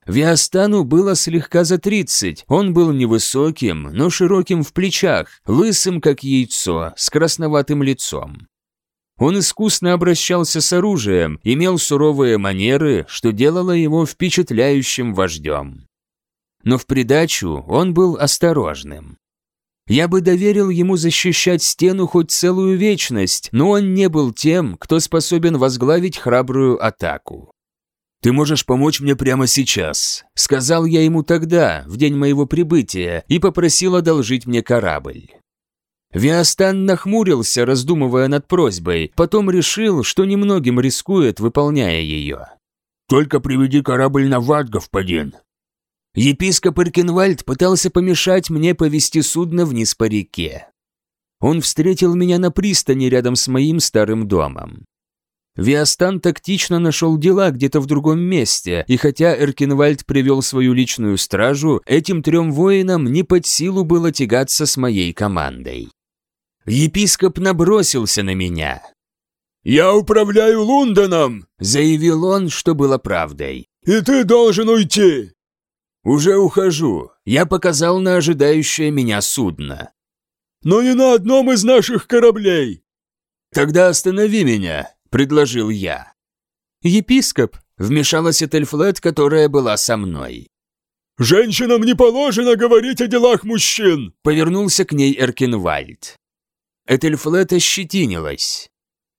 Виастану было слегка за 30, он был невысоким, но широким в плечах, лысым как яйцо, с красноватым лицом. Он искусно обращался с оружием, имел суровые манеры, что делало его впечатляющим вождем. Но в придачу он был осторожным. Я бы доверил ему защищать стену хоть целую вечность, но он не был тем, кто способен возглавить храбрую атаку. «Ты можешь помочь мне прямо сейчас», — сказал я ему тогда, в день моего прибытия, и попросил одолжить мне корабль. Виастан нахмурился, раздумывая над просьбой, потом решил, что немногим рискует, выполняя ее. «Только приведи корабль на Вард, господин». Епископ Эркенвальд пытался помешать мне повести судно вниз по реке. Он встретил меня на пристани рядом с моим старым домом. Виастан тактично нашел дела где-то в другом месте, и хотя Эркенвальд привел свою личную стражу, этим 3 воинам не под силу было тягаться с моей командой. Епископ набросился на меня. «Я управляю Лондоном!» – заявил он, что было правдой. «И ты должен уйти!» «Уже ухожу», – я показал на ожидающее меня судно. «Но не на одном из наших кораблей!» «Тогда останови меня», – предложил я. «Епископ», – вмешалась Этельфлет, которая была со мной. «Женщинам не положено говорить о делах мужчин», – повернулся к ней Эркенвальд. Этельфлет ощетинилась.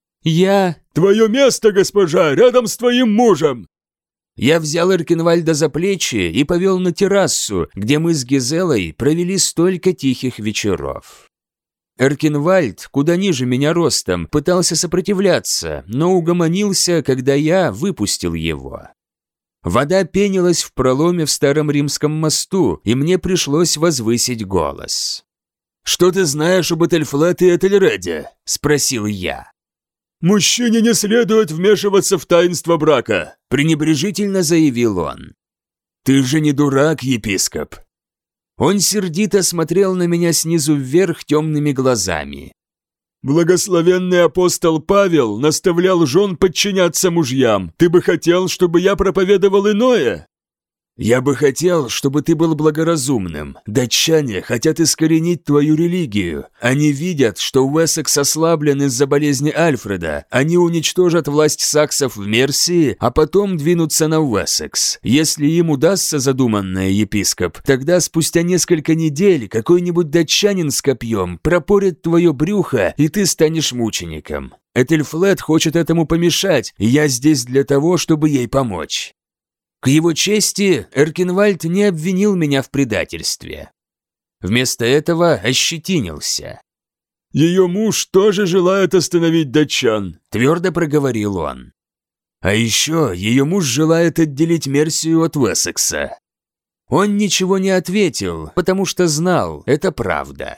«Твое место, госпожа, рядом с твоим мужем!» Я взял Эркенвальда за плечи и повел на террасу, где мы с Гизелой провели столько тихих вечеров. Эркенвальд, куда ниже меня ростом, пытался сопротивляться, но угомонился, когда я выпустил его. Вода пенилась в проломе в Старом Римском мосту, и мне пришлось возвысить голос. «Что ты знаешь об Этельфлет и Этельреде?» – спросил я. «Мужчине не следует вмешиваться в таинство брака», – пренебрежительно заявил он. «Ты же не дурак, епископ». Он сердито смотрел на меня снизу вверх темными глазами. «Благословенный апостол Павел наставлял жен подчиняться мужьям. Ты бы хотел, чтобы я проповедовал иное?» «Я бы хотел, чтобы ты был благоразумным. Датчане хотят искоренить твою религию. Они видят, что Уэссекс ослаблен из-за болезни Альфреда. Они уничтожат власть саксов в Мерсии, а потом двинутся на Уэссекс. Если им удастся задуманное, епископ, тогда спустя несколько недель какой-нибудь датчанин с копьем пропорит твое брюхо, и ты станешь мучеником. Этельфлет хочет этому помешать, и я здесь для того, чтобы ей помочь». К его чести, Эркенвальд не обвинил меня в предательстве. Вместо этого ощетинился. «Ее муж тоже желает остановить датчан», – твердо проговорил он. «А еще ее муж желает отделить Мерсию от Уэссекса». Он ничего не ответил, потому что знал, это правда.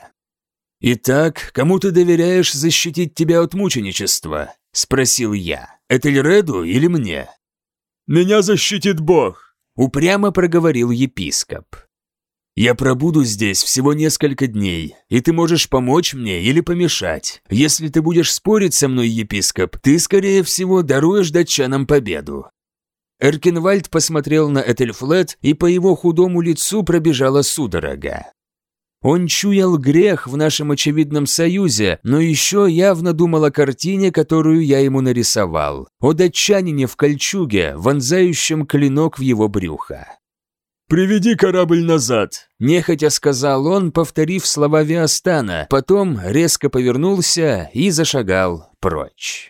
«Итак, кому ты доверяешь защитить тебя от мученичества?» – спросил я. «Этельреду или мне?» «Меня защитит Бог», – упрямо проговорил епископ. «Я пробуду здесь всего несколько дней, и ты можешь помочь мне или помешать. Если ты будешь спорить со мной, епископ, ты, скорее всего, даруешь датчанам победу». Эркенвальд посмотрел на Этельфлет, и по его худому лицу пробежала судорога. Он чуял грех в нашем очевидном союзе, но еще явно думал о картине, которую я ему нарисовал, о датчанине в кольчуге, вонзающем клинок в его брюхо. «Приведи корабль назад», – нехотя сказал он, повторив слова Виастана, потом резко повернулся и зашагал прочь.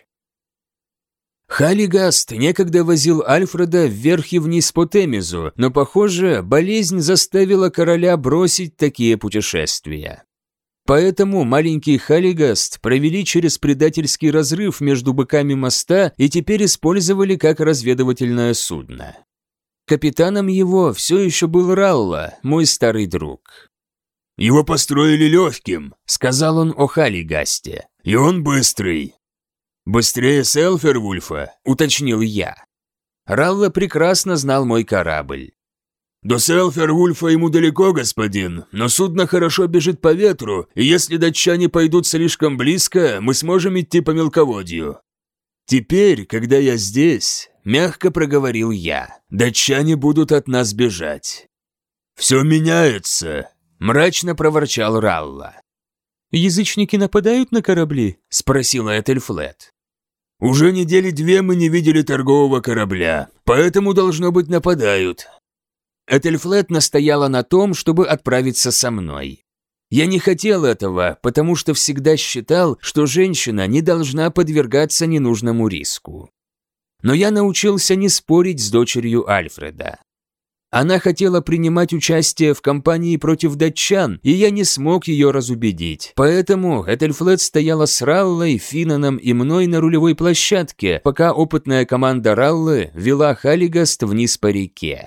Халигаст некогда возил Альфреда вверх и вниз по Темезу, но, похоже, болезнь заставила короля бросить такие путешествия. Поэтому маленький Халигаст провели через предательский разрыв между боками моста и теперь использовали как разведывательное судно. Капитаном его все еще был Ралла, мой старый друг. «Его построили легким», – сказал он о Халигасте. «И он быстрый». «Быстрее Селфервульфа», – уточнил я. Ралла прекрасно знал мой корабль. «До Селфервульфа ему далеко, господин, но судно хорошо бежит по ветру, и если датчане пойдут слишком близко, мы сможем идти по мелководью». Теперь, когда я здесь, – мягко проговорил я. «Датчане будут от нас бежать». «Все меняется», – мрачно проворчал Ралла. «Язычники нападают на корабли?» – спросила Этельфлет. «Уже недели 2 мы не видели торгового корабля, поэтому, должно быть, нападают». Этельфлет настояла на том, чтобы отправиться со мной. Я не хотел этого, потому что всегда считал, что женщина не должна подвергаться ненужному риску. Но я научился не спорить с дочерью Альфреда. Она хотела принимать участие в кампании против датчан, и я не смог ее разубедить. Поэтому Этельфлет стояла с Раллой, Финаном и мной на рулевой площадке, пока опытная команда Раллы вела Халигаст вниз по реке.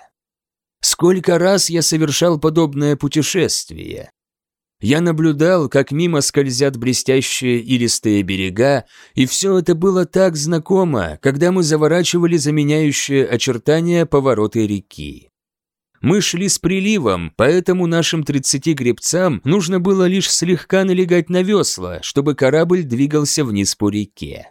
Сколько раз я совершал подобное путешествие. Я наблюдал, как мимо скользят блестящие илистые берега, и все это было так знакомо, когда мы заворачивали за меняющие очертания повороты реки. Мы шли с приливом, поэтому нашим 30 гребцам нужно было лишь слегка налегать на весла, чтобы корабль двигался вниз по реке.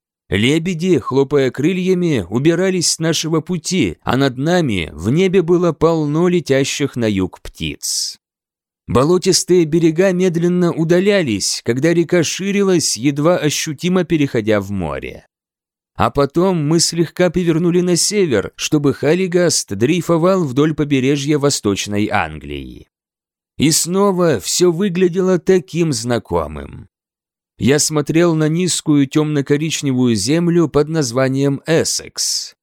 Лебеди, хлопая крыльями, убирались с нашего пути, а над нами в небе было полно летящих на юг птиц. Болотистые берега медленно удалялись, когда река ширилась, едва ощутимо переходя в море. А потом мы слегка повернули на север, чтобы Халигаст дрейфовал вдоль побережья Восточной Англии. И снова все выглядело таким знакомым. Я смотрел на низкую темно-коричневую землю под названием Эссекс.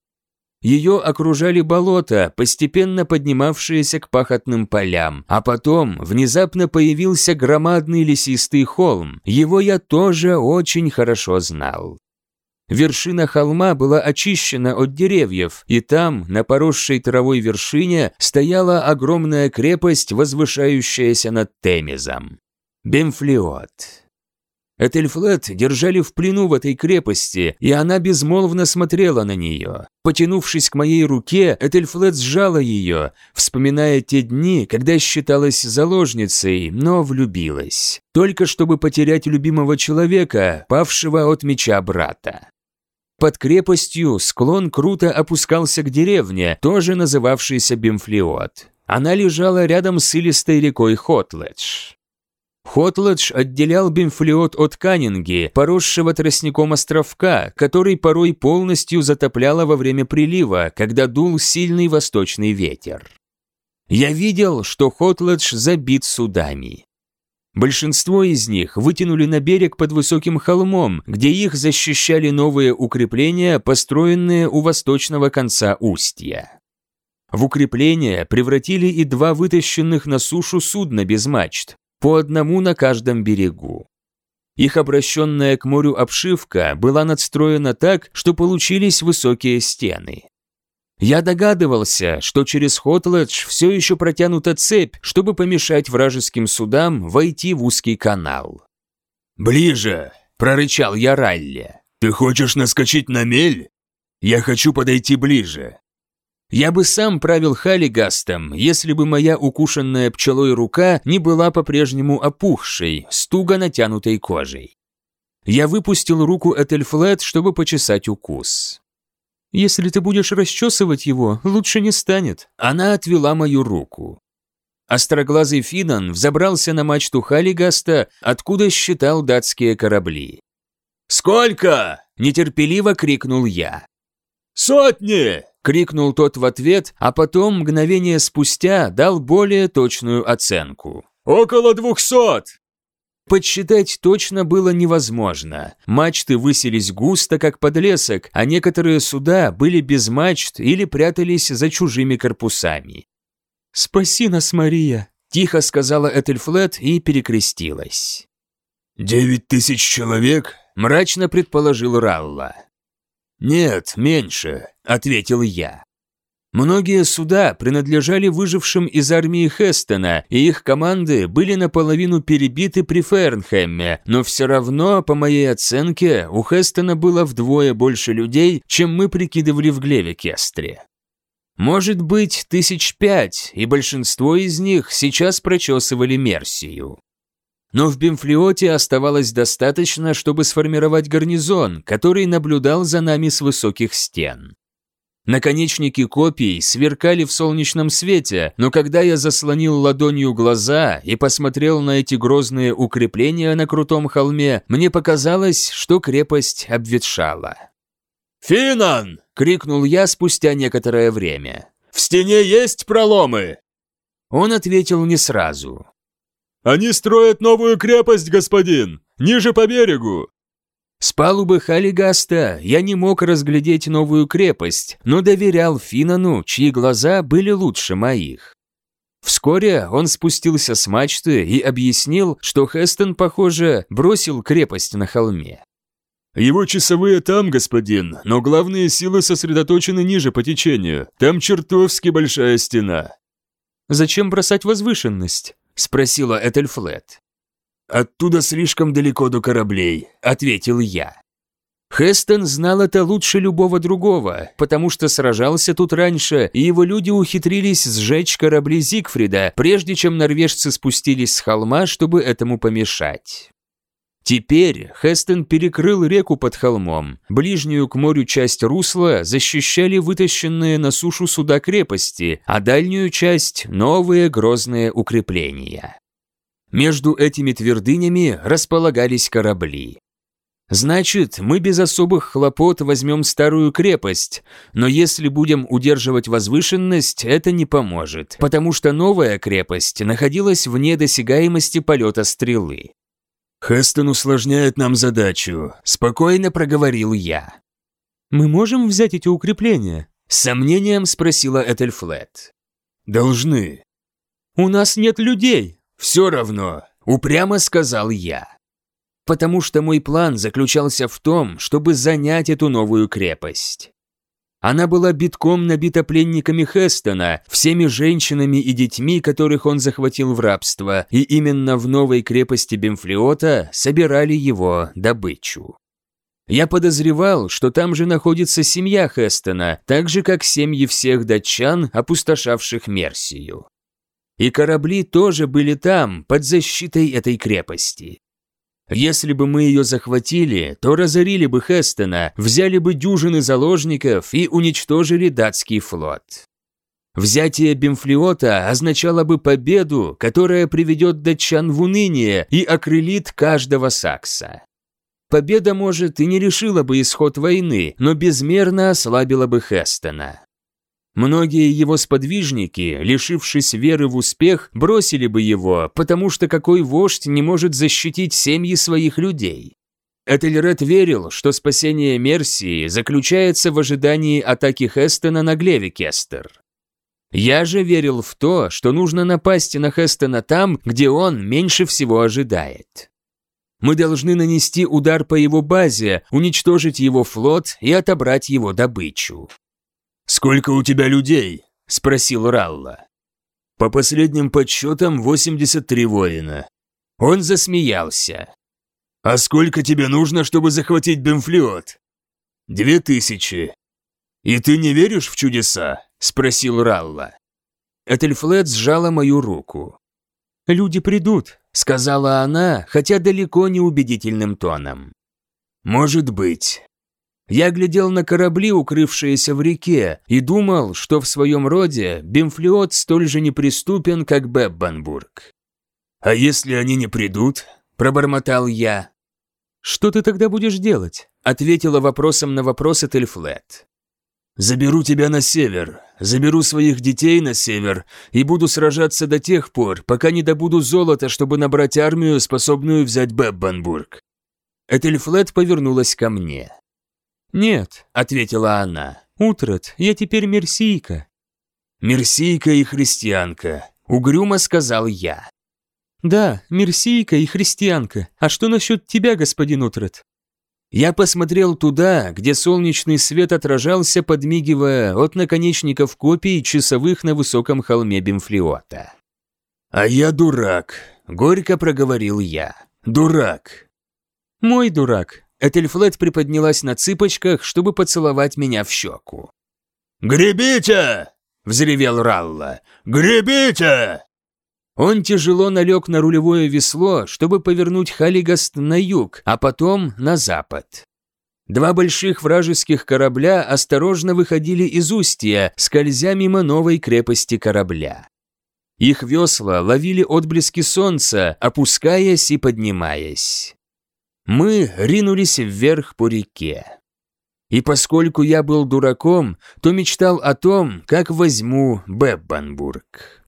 Ее окружали болота, постепенно поднимавшиеся к пахотным полям, а потом внезапно появился громадный лесистый холм, его я тоже очень хорошо знал. Вершина холма была очищена от деревьев, и там, на поросшей травой вершине, стояла огромная крепость, возвышающаяся над Темезом. Бемфлиот. Этельфлет держали в плену в этой крепости, и она безмолвно смотрела на нее. Потянувшись к моей руке, Этельфлет сжала ее, вспоминая те дни, когда считалась заложницей, но влюбилась. Только чтобы потерять любимого человека, павшего от меча брата. Под крепостью склон круто опускался к деревне, тоже называвшейся Бемфлиот. Она лежала рядом с илистой рекой Хотледж. Хотледж отделял Бемфлиот от Каннинги, поросшего тростником островка, который порой полностью затопляло во время прилива, когда дул сильный восточный ветер. Я видел, что Хотледж забит судами. Большинство из них вытянули на берег под высоким холмом, где их защищали новые укрепления, построенные у восточного конца устья. В укрепления превратили и 2 вытащенных на сушу судна без мачт, по одному на каждом берегу. Их обращенная к морю обшивка была надстроена так, что получились высокие стены. Я догадывался, что через Хотледж все еще протянута цепь, чтобы помешать вражеским судам войти в узкий канал. «Ближе!» – прорычал я Ралли. «Ты хочешь наскочить на мель? Я хочу подойти ближе». Я бы сам правил Халигастом, если бы моя укушенная пчелой рука не была по-прежнему опухшей, с туго натянутой кожей. Я выпустил руку Этельфлет, чтобы почесать укус. «Если ты будешь расчесывать его, лучше не станет». Она отвела мою руку. Остроглазый Финан взобрался на мачту Халигаста, откуда считал датские корабли. «Сколько?» – нетерпеливо крикнул я. «Сотни!» – крикнул тот в ответ, а потом, мгновение спустя, дал более точную оценку. «Около 200!» Подсчитать точно было невозможно. Мачты высились густо, как подлесок, а некоторые суда были без мачт или прятались за чужими корпусами. «Спаси нас, Мария!» – тихо сказала Этельфлет и перекрестилась. 9000 человек?» – мрачно предположил Ралла. «Нет, меньше», – ответил я. Многие суда принадлежали выжившим из армии Хестона, и их команды были наполовину перебиты при Фернхэмме, но все равно, по моей оценке, у Хестона было вдвое больше людей, чем мы прикидывали в Глевекестре. Может быть, 5000, и большинство из них сейчас прочесывали Мерсию. Но в Бемфлиоте оставалось достаточно, чтобы сформировать гарнизон, который наблюдал за нами с высоких стен. Наконечники копий сверкали в солнечном свете, но когда я заслонил ладонью глаза и посмотрел на эти грозные укрепления на крутом холме, мне показалось, что крепость обветшала. «Финан!» – крикнул я спустя некоторое время. «В стене есть проломы?» Он ответил не сразу. «Они строят новую крепость, господин! Ниже по берегу!» С палубы Халигаста я не мог разглядеть новую крепость, но доверял Финану, чьи глаза были лучше моих. Вскоре он спустился с мачты и объяснил, что Хестон, похоже, бросил крепость на холме. «Его часовые там, господин, но главные силы сосредоточены ниже по течению. Там чертовски большая стена». «Зачем бросать возвышенность?» – спросила Этельфлет. «Оттуда слишком далеко до кораблей», – ответил я. Хестон знал это лучше любого другого, потому что сражался тут раньше, и его люди ухитрились сжечь корабли Зигфрида, прежде чем норвежцы спустились с холма, чтобы этому помешать. Теперь Хестон перекрыл реку под холмом. Ближнюю к морю часть русла защищали вытащенные на сушу суда крепости, а дальнюю часть – новые грозные укрепления. Между этими твердынями располагались корабли. Значит, мы без особых хлопот возьмем старую крепость, но если будем удерживать возвышенность, это не поможет, потому что новая крепость находилась вне досягаемости полета стрелы. «Хестон усложняет нам задачу», – спокойно проговорил я. «Мы можем взять эти укрепления?» – с сомнением спросила Этельфлет. «Должны». «У нас нет людей». «Все равно», – упрямо сказал я. Потому что мой план заключался в том, чтобы занять эту новую крепость. Она была битком набита пленниками Хестона, всеми женщинами и детьми, которых он захватил в рабство, и именно в новой крепости Бемфлиота собирали его добычу. Я подозревал, что там же находится семья Хестона, так же, как семьи всех датчан, опустошавших Мерсию. И корабли тоже были там, под защитой этой крепости. Если бы мы ее захватили, то разорили бы Хестона, взяли бы дюжины заложников и уничтожили датский флот. Взятие Бемфлиота означало бы победу, которая приведет датчан в уныние и окрылит каждого сакса. Победа, может, и не решила бы исход войны, но безмерно ослабила бы Хестона. Многие его сподвижники, лишившись веры в успех, бросили бы его, потому что какой вождь не может защитить семьи своих людей? Этельред верил, что спасение Мерсии заключается в ожидании атаки Хестона на Глевикестер. Я же верил в то, что нужно напасть на Хестона там, где он меньше всего ожидает. Мы должны нанести удар по его базе, уничтожить его флот и отобрать его добычу. «Сколько у тебя людей?» – спросил Ралла. «По последним подсчетам 83 воина». Он засмеялся. «А сколько тебе нужно, чтобы захватить Бемфлиот?» 2000. «И ты не веришь в чудеса?» – спросил Ралла. Этельфлет сжала мою руку. «Люди придут», – сказала она, хотя далеко не убедительным тоном. «Может быть». Я глядел на корабли, укрывшиеся в реке, и думал, что в своем роде Бемфлиот столь же неприступен, как Беббенбург. «А если они не придут?» – пробормотал я. «Что ты тогда будешь делать?» – ответила вопросом на вопрос Этельфлет. «Заберу тебя на север, заберу своих детей на север и буду сражаться до тех пор, пока не добуду золота, чтобы набрать армию, способную взять Беббенбург». Этельфлет повернулась ко мне. «Нет», – ответила она. «Утрат, я теперь мерсийка». «Мерсийка и христианка», – угрюмо сказал я. «Да, мерсийка и христианка. А что насчет тебя, господин Утрат?» Я посмотрел туда, где солнечный свет отражался, подмигивая от наконечников копий часовых на высоком холме Бемфлиота. «А я дурак», – горько проговорил я. «Дурак». «Мой дурак». Этельфлет приподнялась на цыпочках, чтобы поцеловать меня в щеку. «Гребите!» – взревел Ралла. «Гребите!» Он тяжело налег на рулевое весло, чтобы повернуть Халигаст на юг, а потом на запад. 2 больших вражеских корабля осторожно выходили из устья, скользя мимо новой крепости корабля. Их весла ловили отблески солнца, опускаясь и поднимаясь. Мы ринулись вверх по реке. И поскольку я был дураком, то мечтал о том, как возьму Беббанбург.